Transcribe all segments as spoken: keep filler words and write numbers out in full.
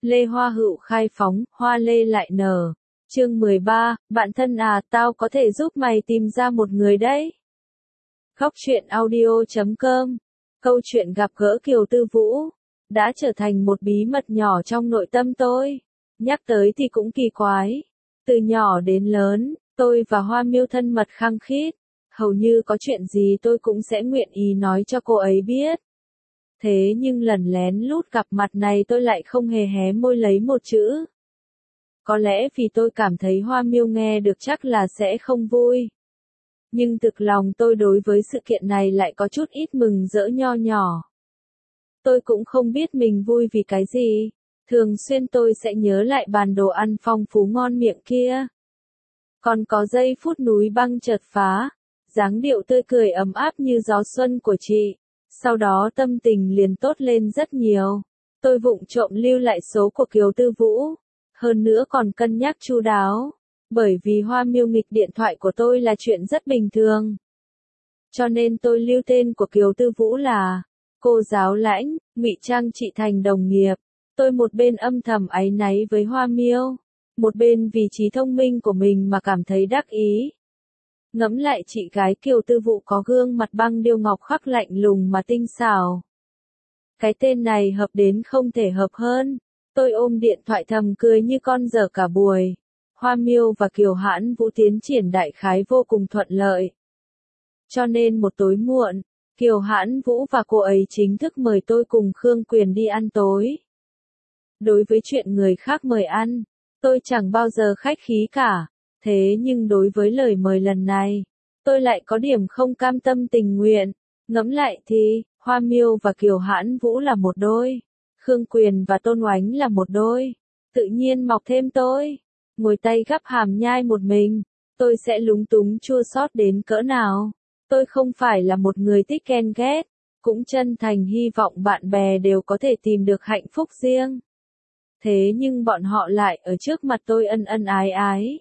Lê Hoa Hựu khai phóng, hoa lê lại nở. Chương mười ba, bạn thân à, tao có thể giúp mày tìm ra một người đấy. Góc truyện audio chấm com. Câu chuyện gặp gỡ Kiều Tư Vũ đã trở thành một bí mật nhỏ trong nội tâm tôi. Nhắc tới thì cũng kỳ quái. Từ nhỏ đến lớn, tôi và Hoa Miêu thân mật khăng khít. Hầu như có chuyện gì tôi cũng sẽ nguyện ý nói cho cô ấy biết. Thế nhưng lần lén lút gặp mặt này tôi lại không hề hé môi lấy một chữ. Có lẽ vì tôi cảm thấy Hoa Miêu nghe được chắc là sẽ không vui. Nhưng thực lòng tôi đối với sự kiện này lại có chút ít mừng rỡ nho nhỏ. Tôi cũng không biết mình vui vì cái gì. Thường xuyên tôi sẽ nhớ lại bàn đồ ăn phong phú ngon miệng kia. Còn có giây phút núi băng chợt phá, dáng điệu tươi cười ấm áp như gió xuân của chị. Sau đó tâm tình liền tốt lên rất nhiều. Tôi vụng trộm lưu lại số của Kiều Tư Vũ. Hơn nữa còn cân nhắc chu đáo. Bởi vì Hoa Miêu nghịch điện thoại của tôi là chuyện rất bình thường. Cho nên tôi lưu tên của Kiều Tư Vũ là cô giáo lãnh, ngụy trang chị thành đồng nghiệp. Tôi một bên âm thầm áy náy với Hoa Miêu, một bên vì trí thông minh của mình mà cảm thấy đắc ý. Ngẫm lại chị gái Kiều Tư Vũ có gương mặt băng điêu ngọc khắc lạnh lùng mà tinh xảo. Cái tên này hợp đến không thể hợp hơn. Tôi ôm điện thoại thầm cười như con dở cả buổi. Hoa Miêu và Kiều Hãn Vũ tiến triển đại khái vô cùng thuận lợi. Cho nên một tối muộn, Kiều Hãn Vũ và cô ấy chính thức mời tôi cùng Khương Quyền đi ăn tối. Đối với chuyện người khác mời ăn, tôi chẳng bao giờ khách khí cả. Thế nhưng đối với lời mời lần này, tôi lại có điểm không cam tâm tình nguyện. Ngẫm lại thì, Hoa Miêu và Kiều Hãn Vũ là một đôi. Khương Quyền và Tôn Oánh là một đôi. Tự nhiên mọc thêm tôi. Ngồi tay gắp hàm nhai một mình. Tôi sẽ lúng túng chua xót đến cỡ nào. Tôi không phải là một người thích ghen ghét. Cũng chân thành hy vọng bạn bè đều có thể tìm được hạnh phúc riêng. Thế nhưng bọn họ lại ở trước mặt tôi ân ân ái ái.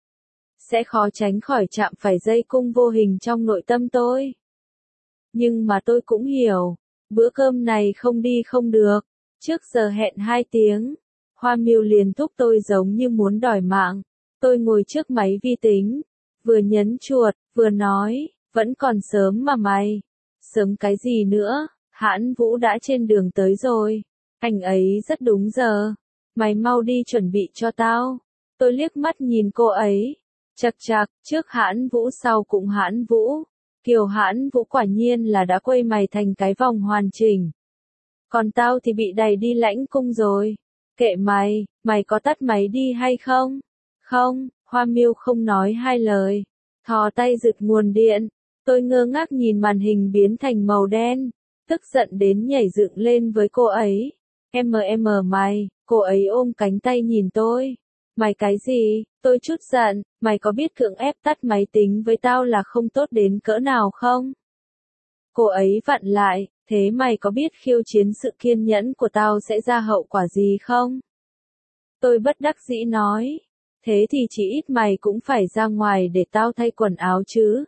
Sẽ khó tránh khỏi chạm phải dây cung vô hình trong nội tâm tôi. Nhưng mà tôi cũng hiểu. Bữa cơm này không đi không được. Trước giờ hẹn hai tiếng, Hoa Miêu liền thúc tôi giống như muốn đòi mạng. Tôi ngồi trước máy vi tính, vừa nhấn chuột, vừa nói, vẫn còn sớm mà mày. Sớm cái gì nữa, Hãn Vũ đã trên đường tới rồi. Anh ấy rất đúng giờ. Mày mau đi chuẩn bị cho tao. Tôi liếc mắt nhìn cô ấy. Chật chạc, trước Hãn Vũ sau cũng Hãn Vũ. Kiều Hãn Vũ quả nhiên là đã quây mày thành cái vòng hoàn chỉnh. Còn tao thì bị đày đi lãnh cung rồi. Kệ mày, mày có tắt máy đi hay không? Không, Hoa Miêu không nói hai lời. Thò tay giật nguồn điện. Tôi ngơ ngác nhìn màn hình biến thành màu đen. Tức giận đến nhảy dựng lên với cô ấy. Em em mày, cô ấy ôm cánh tay nhìn tôi. Mày cái gì? Tôi chút giận, mày có biết cưỡng ép tắt máy tính với tao là không tốt đến cỡ nào không? Cô ấy vặn lại, thế mày có biết khiêu chiến sự kiên nhẫn của tao sẽ ra hậu quả gì không? Tôi bất đắc dĩ nói, thế thì chỉ ít mày cũng phải ra ngoài để tao thay quần áo chứ.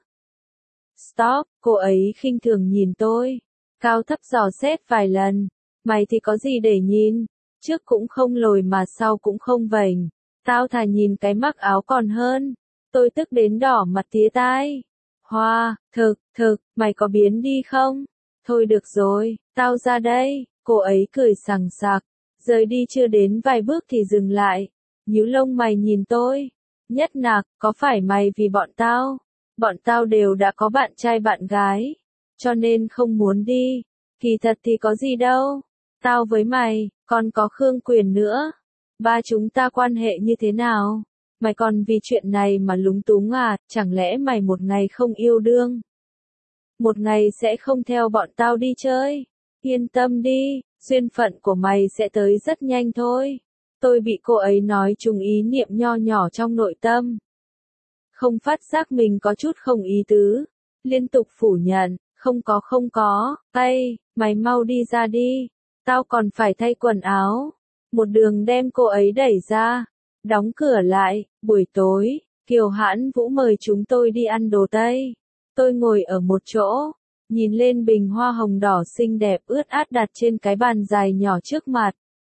Stop, cô ấy khinh thường nhìn tôi, cao thấp dò xét vài lần, mày thì có gì để nhìn, trước cũng không lồi mà sau cũng không vành. Tao thà nhìn cái mắc áo còn hơn. Tôi tức đến đỏ mặt tía tai. Hoa, thực, thực, mày có biến đi không? Thôi được rồi, tao ra đây. Cô ấy cười sằng sặc. Rời đi chưa đến vài bước thì dừng lại. Nhíu lông mày nhìn tôi. Nhất nạc, có phải mày vì bọn tao? Bọn tao đều đã có bạn trai bạn gái. Cho nên không muốn đi. Kỳ thật thì có gì đâu. Tao với mày, còn có Khương Quyền nữa. Ba chúng ta quan hệ như thế nào? Mày còn vì chuyện này mà lúng túng à, chẳng lẽ mày một ngày không yêu đương? Một ngày sẽ không theo bọn tao đi chơi? Yên tâm đi, duyên phận của mày sẽ tới rất nhanh thôi. Tôi bị cô ấy nói trùng ý niệm nho nhỏ trong nội tâm. Không phát giác mình có chút không ý tứ. Liên tục phủ nhận, không có không có, ây, mày mau đi ra đi. Tao còn phải thay quần áo. Một đường đem cô ấy đẩy ra, đóng cửa lại. Buổi tối, Kiều Hãn Vũ mời chúng tôi đi ăn đồ Tây. Tôi ngồi ở một chỗ, nhìn lên bình hoa hồng đỏ xinh đẹp ướt át đặt trên cái bàn dài nhỏ trước mặt.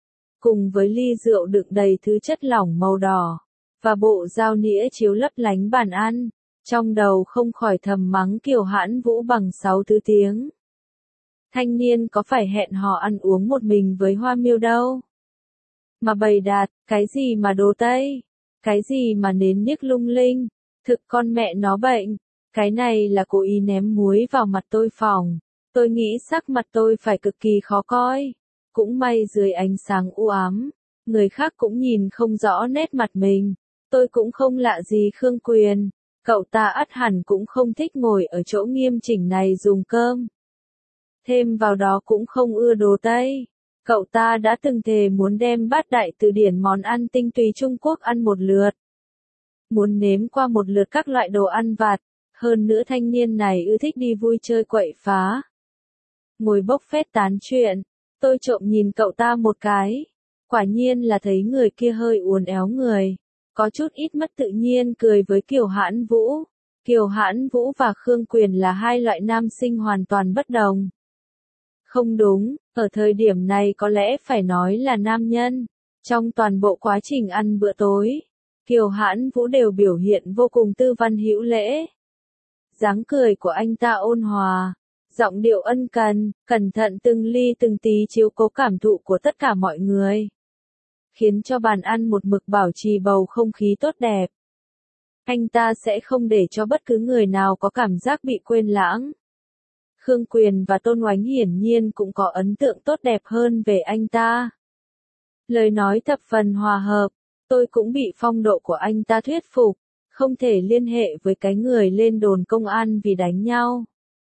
cùng với ly rượu đựng đầy thứ chất lỏng màu đỏ, và bộ dao nĩa chiếu lấp lánh bàn ăn, trong đầu không khỏi thầm mắng Kiều Hãn Vũ bằng sáu thứ tiếng. Thanh niên có phải hẹn hò ăn uống một mình với Hoa Miêu đâu. Mà bày đặt, cái gì mà đồ Tây, cái gì mà nến niếc lung linh, thực con mẹ nó bệnh, cái này là cố ý ném muối vào mặt tôi phỏng, tôi nghĩ sắc mặt tôi phải cực kỳ khó coi, cũng may dưới ánh sáng u ám, người khác cũng nhìn không rõ nét mặt mình, tôi cũng không lạ gì Khương Quyền, cậu ta ắt hẳn cũng không thích ngồi ở chỗ nghiêm chỉnh này dùng cơm. Thêm vào đó cũng không ưa đồ Tây. Cậu ta đã từng thề muốn đem bát đại từ điển món ăn tinh túy Trung Quốc ăn một lượt. Muốn nếm qua một lượt các loại đồ ăn vặt, hơn nữa thanh niên này ưa thích đi vui chơi quậy phá. Ngồi bốc phét tán chuyện, tôi trộm nhìn cậu ta một cái. Quả nhiên là thấy người kia hơi uốn éo người, có chút ít mất tự nhiên cười với Kiều Hãn Vũ. Kiều Hãn Vũ và Khương Quyền là hai loại nam sinh hoàn toàn bất đồng. Không đúng, ở thời điểm này có lẽ phải nói là nam nhân. Trong toàn bộ quá trình ăn bữa tối, Kiều Hãn Vũ đều biểu hiện vô cùng tư văn hữu lễ. Dáng cười của anh ta ôn hòa, giọng điệu ân cần, cẩn thận từng ly từng tí chiếu cố cảm thụ của tất cả mọi người, khiến cho bàn ăn một mực bảo trì bầu không khí tốt đẹp. Anh ta sẽ không để cho bất cứ người nào có cảm giác bị quên lãng. Khương Quyền và Tôn Oánh hiển nhiên cũng có ấn tượng tốt đẹp hơn về anh ta. Lời nói thập phần hòa hợp, tôi cũng bị phong độ của anh ta thuyết phục, không thể liên hệ với cái người lên đồn công an vì đánh nhau.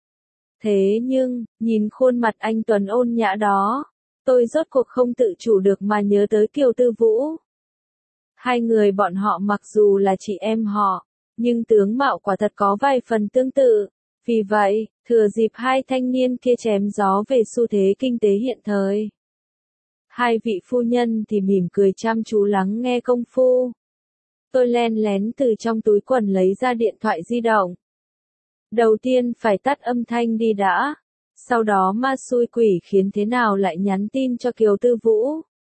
Thế nhưng, nhìn khuôn mặt anh Tuấn ôn nhã đó, tôi rốt cuộc không tự chủ được mà nhớ tới Kiều Tư Vũ. Hai người bọn họ mặc dù là chị em họ, nhưng tướng mạo quả thật có vài phần tương tự. Vì vậy, thừa dịp hai thanh niên kia chém gió về xu thế kinh tế hiện thời, hai vị phu nhân thì mỉm cười chăm chú lắng nghe công phu. Tôi len lén từ trong túi quần lấy ra điện thoại di động. Đầu tiên phải tắt âm thanh đi đã, sau đó ma xui quỷ khiến thế nào lại nhắn tin cho Kiều Tư Vũ.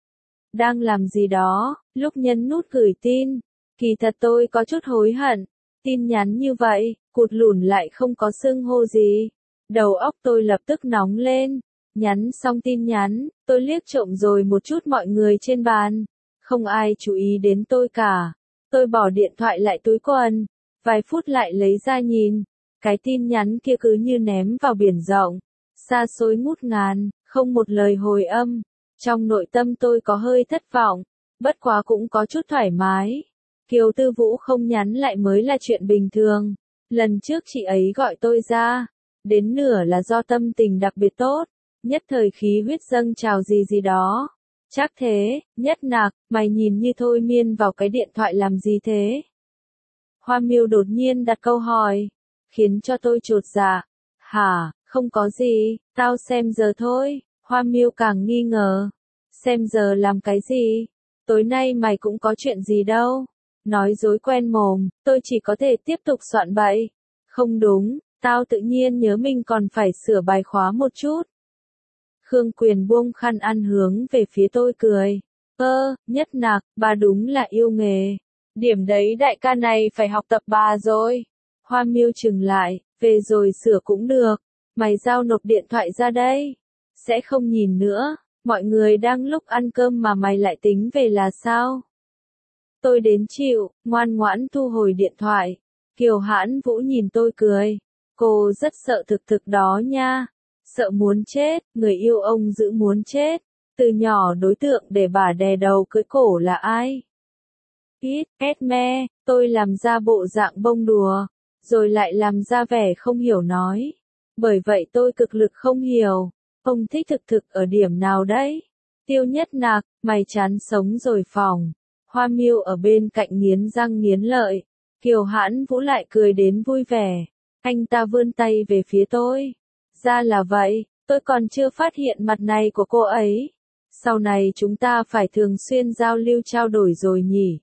Đang làm gì đó, lúc nhấn nút gửi tin, kỳ thật tôi có chút hối hận, tin nhắn như vậy, cụt lủn lại không có xưng hô gì. Đầu óc tôi lập tức nóng lên, nhắn xong tin nhắn, tôi liếc trộm rồi một chút mọi người trên bàn, không ai chú ý đến tôi cả. Tôi bỏ điện thoại lại túi quần, vài phút lại lấy ra nhìn, cái tin nhắn kia cứ như ném vào biển rộng, xa xôi ngút ngàn, không một lời hồi âm. Trong nội tâm tôi có hơi thất vọng, bất quá cũng có chút thoải mái. Kiều Tư Vũ không nhắn lại mới là chuyện bình thường. Lần trước chị ấy gọi tôi ra, đến nửa là do tâm tình đặc biệt tốt, nhất thời khí huyết dâng trào gì gì đó. Chắc thế, Nhất Nạc, mày nhìn như thôi miên vào cái điện thoại làm gì thế? Hoa Miêu đột nhiên đặt câu hỏi, khiến cho tôi chột dạ. Hả, không có gì, tao xem giờ thôi. Hoa Miêu càng nghi ngờ. Xem giờ làm cái gì? Tối nay mày cũng có chuyện gì đâu. Nói dối quen mồm, tôi chỉ có thể tiếp tục soạn bậy. Không đúng, tao tự nhiên nhớ mình còn phải sửa bài khóa một chút. Khương Quyền buông khăn ăn hướng về phía tôi cười. Ơ, Nhất Nạc, bà đúng là yêu nghề. Điểm đấy đại ca này phải học tập bà rồi. Hoa Miêu chừng lại, về rồi sửa cũng được. Mày giao nộp điện thoại ra đây. Sẽ không nhìn nữa, mọi người đang lúc ăn cơm mà mày lại tính về là sao? Tôi đến chịu, ngoan ngoãn thu hồi điện thoại. Kiều Hãn Vũ nhìn tôi cười. Cô rất sợ thực thực đó nha. Sợ muốn chết, người yêu ông giữ muốn chết. Từ nhỏ đối tượng để bà đè đầu cưỡi cổ là ai? Ít, Esme, tôi làm ra bộ dạng bông đùa, rồi lại làm ra vẻ không hiểu nói. Bởi vậy tôi cực lực không hiểu. Ông thích thực thực ở điểm nào đấy? Tiêu Nhất Nạc, mày chán sống rồi phòng. Hoa Miêu ở bên cạnh nghiến răng nghiến lợi. Kiều Hãn Vũ lại cười đến vui vẻ. Anh ta vươn tay về phía tôi. Ra là vậy, tôi còn chưa phát hiện mặt này của cô ấy. Sau này chúng ta phải thường xuyên giao lưu trao đổi rồi nhỉ?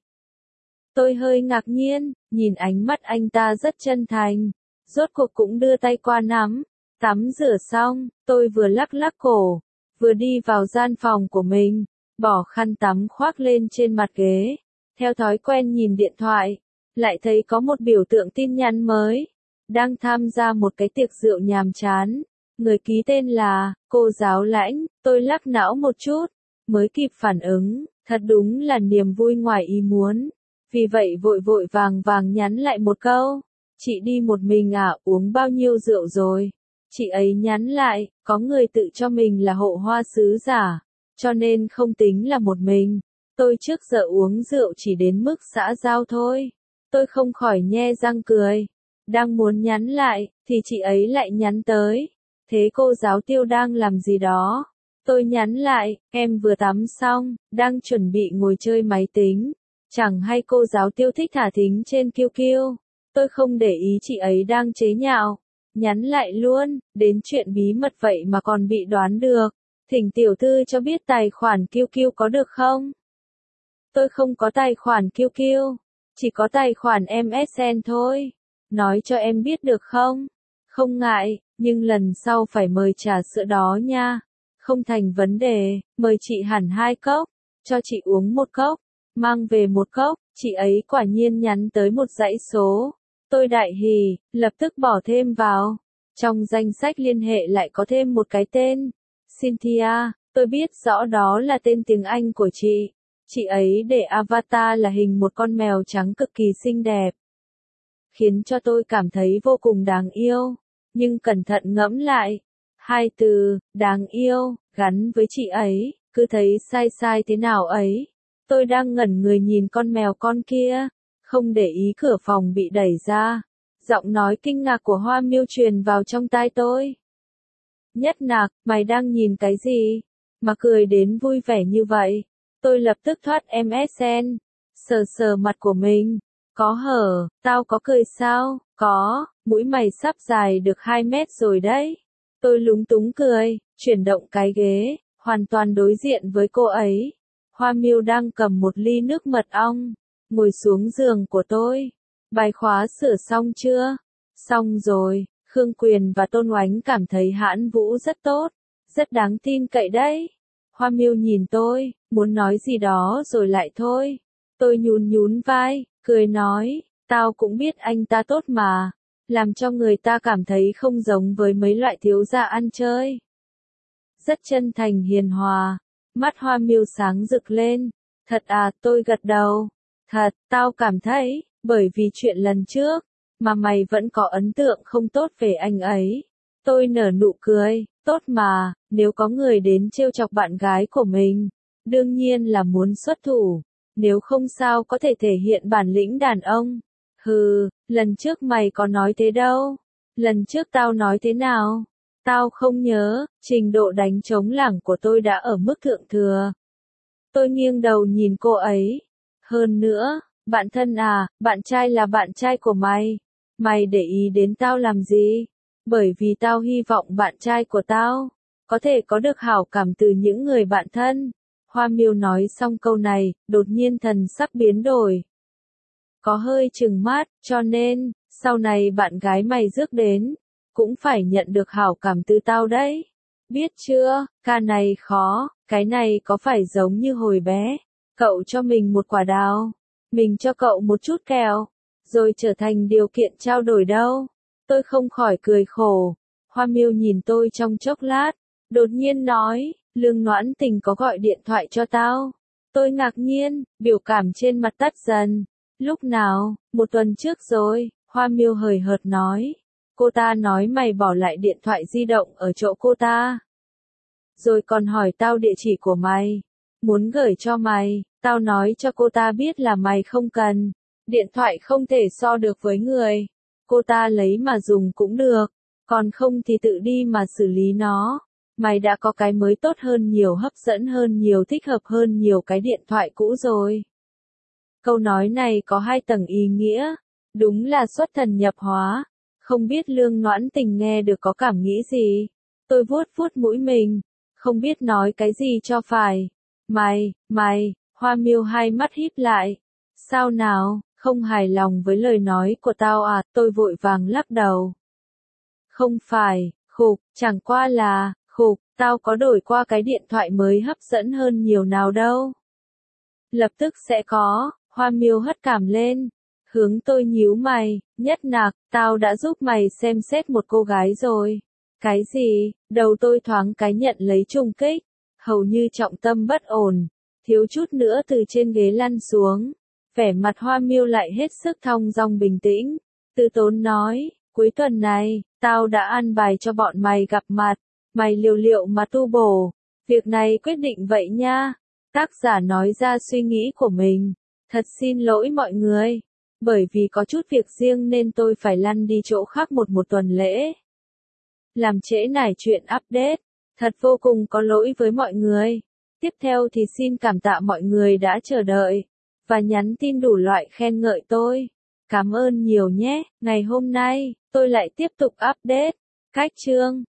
Tôi hơi ngạc nhiên, nhìn ánh mắt anh ta rất chân thành. Rốt cuộc cũng đưa tay qua nắm. Tắm rửa xong, tôi vừa lắc lắc cổ, vừa đi vào gian phòng của mình. bỏ khăn tắm khoác lên trên mặt ghế, theo thói quen nhìn điện thoại, lại thấy có một biểu tượng tin nhắn mới, đang tham gia một cái tiệc rượu nhàm chán, người ký tên là, cô giáo Lãnh, tôi lắc não một chút, mới kịp phản ứng, thật đúng là niềm vui ngoài ý muốn, vì vậy vội vội vàng vàng nhắn lại một câu, chị đi một mình à, uống bao nhiêu rượu rồi, chị ấy nhắn lại, có người tự cho mình là hộ hoa sứ giả, cho nên không tính là một mình, tôi trước giờ uống rượu chỉ đến mức xã giao thôi, tôi không khỏi nhe răng cười, đang muốn nhắn lại, thì chị ấy lại nhắn tới, thế cô giáo Tiêu đang làm gì đó, tôi nhắn lại, em vừa tắm xong, đang chuẩn bị ngồi chơi máy tính, chẳng hay cô giáo Tiêu thích thả thính trên kiu kiu, tôi không để ý chị ấy đang chế nhạo, nhắn lại luôn, đến chuyện bí mật vậy mà còn bị đoán được, thỉnh tiểu thư cho biết tài khoản kiu kiu có được không? Tôi không có tài khoản kiu kiu, chỉ có tài khoản em ét en thôi, nói cho em biết được không? Không ngại, nhưng lần sau phải mời trà sữa đó nha, không thành vấn đề, mời chị hẳn hai cốc, cho chị uống một cốc, mang về một cốc, chị ấy quả nhiên nhắn tới một dãy số. Tôi đại hỉ, lập tức bỏ thêm vào. Trong danh sách liên hệ lại có thêm một cái tên. Cynthia, tôi biết rõ đó là tên tiếng Anh của chị. Chị ấy để avatar là hình một con mèo trắng cực kỳ xinh đẹp. Khiến cho tôi cảm thấy vô cùng đáng yêu. Nhưng cẩn thận ngẫm lại. Hai từ, đáng yêu, gắn với chị ấy, cứ thấy sai sai thế nào ấy. Tôi đang ngẩn người nhìn con mèo con kia. Không để ý cửa phòng bị đẩy ra. Giọng nói kinh ngạc của Hoa Miêu truyền vào trong tai tôi. Nhất Nạc, mày đang nhìn cái gì? Mà cười đến vui vẻ như vậy. Tôi lập tức thoát em ét en. Sờ sờ mặt của mình. Có hở, tao có cười sao? Có, mũi mày sắp dài được hai mét rồi đấy. Tôi lúng túng cười, chuyển động cái ghế, hoàn toàn đối diện với cô ấy. Hoa Miêu đang cầm một ly nước mật ong. Ngồi xuống giường của tôi. Bài khóa sửa xong chưa? Xong rồi, Khương Quyền và Tôn Oánh cảm thấy Hãn Vũ rất tốt, rất đáng tin cậy đấy. Hoa Miêu nhìn tôi, muốn nói gì đó rồi lại thôi. Tôi nhún nhún vai, cười nói, tao cũng biết anh ta tốt mà, làm cho người ta cảm thấy không giống với mấy loại thiếu gia ăn chơi. Rất chân thành hiền hòa, mắt Hoa Miêu sáng rực lên. Thật à, tôi gật đầu. Thật, tao cảm thấy, bởi vì chuyện lần trước, mà mày vẫn có ấn tượng không tốt về anh ấy. Tôi nở nụ cười, tốt mà, nếu có người đến trêu chọc bạn gái của mình, đương nhiên là muốn xuất thủ, nếu không sao có thể thể hiện bản lĩnh đàn ông. Hừ, lần trước mày có nói thế đâu. Lần trước tao nói thế nào? Tao không nhớ, trình độ đánh trống lảng của tôi đã ở mức thượng thừa. Tôi nghiêng đầu nhìn cô ấy. Hơn nữa, bạn thân à, bạn trai là bạn trai của mày. Mày để ý đến tao làm gì? Bởi vì tao hy vọng bạn trai của tao có thể có được hảo cảm từ những người bạn thân. Hoa Miêu nói xong câu này, đột nhiên thần sắc biến đổi. Có hơi trừng mắt, cho nên, sau này bạn gái mày rước đến, cũng phải nhận được hảo cảm từ tao đấy. Biết chưa, ca này khó, cái này có phải giống như hồi bé, cậu cho mình một quả đào, mình cho cậu một chút kẹo, rồi trở thành điều kiện trao đổi đâu. Tôi không khỏi cười khổ. Hoa Miêu nhìn tôi trong chốc lát, đột nhiên nói, Lương Noãn Tình có gọi điện thoại cho tao. Tôi ngạc nhiên, biểu cảm trên mặt tắt dần. Lúc nào? Một tuần trước rồi, Hoa Miêu hời hợt nói. Cô ta nói mày bỏ lại điện thoại di động ở chỗ cô ta. Rồi còn hỏi tao địa chỉ của mày. Muốn gửi cho mày, tao nói cho cô ta biết là mày không cần. Điện thoại không thể so được với người. Cô ta lấy mà dùng cũng được. Còn không thì tự đi mà xử lý nó. Mày đã có cái mới tốt hơn nhiều, hấp dẫn hơn nhiều, thích hợp hơn nhiều cái điện thoại cũ rồi. Câu nói này có hai tầng ý nghĩa. Đúng là xuất thần nhập hóa. Không biết Lương Noãn Tình nghe được có cảm nghĩ gì. Tôi vuốt vuốt mũi mình. Không biết nói cái gì cho phải. Mày, mày, Hoa Miêu hai mắt híp lại. Sao nào, không hài lòng với lời nói của tao à? Tôi vội vàng lắc đầu. Không phải, khục, chẳng qua là, khục, Tao có đổi qua cái điện thoại mới hấp dẫn hơn nhiều nào đâu. Lập tức sẽ có, Hoa Miêu hất cảm lên. Hướng tôi nhíu mày, Nhất Nạc, tao đã giúp mày xem xét một cô gái rồi. Cái gì? Đầu tôi thoáng cái nhận lấy trùng kích, hầu như trọng tâm bất ổn, thiếu chút nữa từ trên ghế lăn xuống. Vẻ mặt Hoa Miêu lại hết sức thong dong bình tĩnh, Từ Tốn nói, cuối tuần này, tao đã ăn bài cho bọn mày gặp mặt, mày liều liệu mà tu bổ. Việc này quyết định vậy nha. Tác giả nói ra suy nghĩ của mình. Thật xin lỗi mọi người. Bởi vì có chút việc riêng nên tôi phải lăn đi chỗ khác một một tuần lễ. Làm trễ nải chuyện update. Thật vô cùng có lỗi với mọi người. Tiếp theo thì xin cảm tạ mọi người đã chờ đợi. Và nhắn tin đủ loại khen ngợi tôi. Cảm ơn nhiều nhé. Ngày hôm nay, tôi lại tiếp tục update. Cách chương.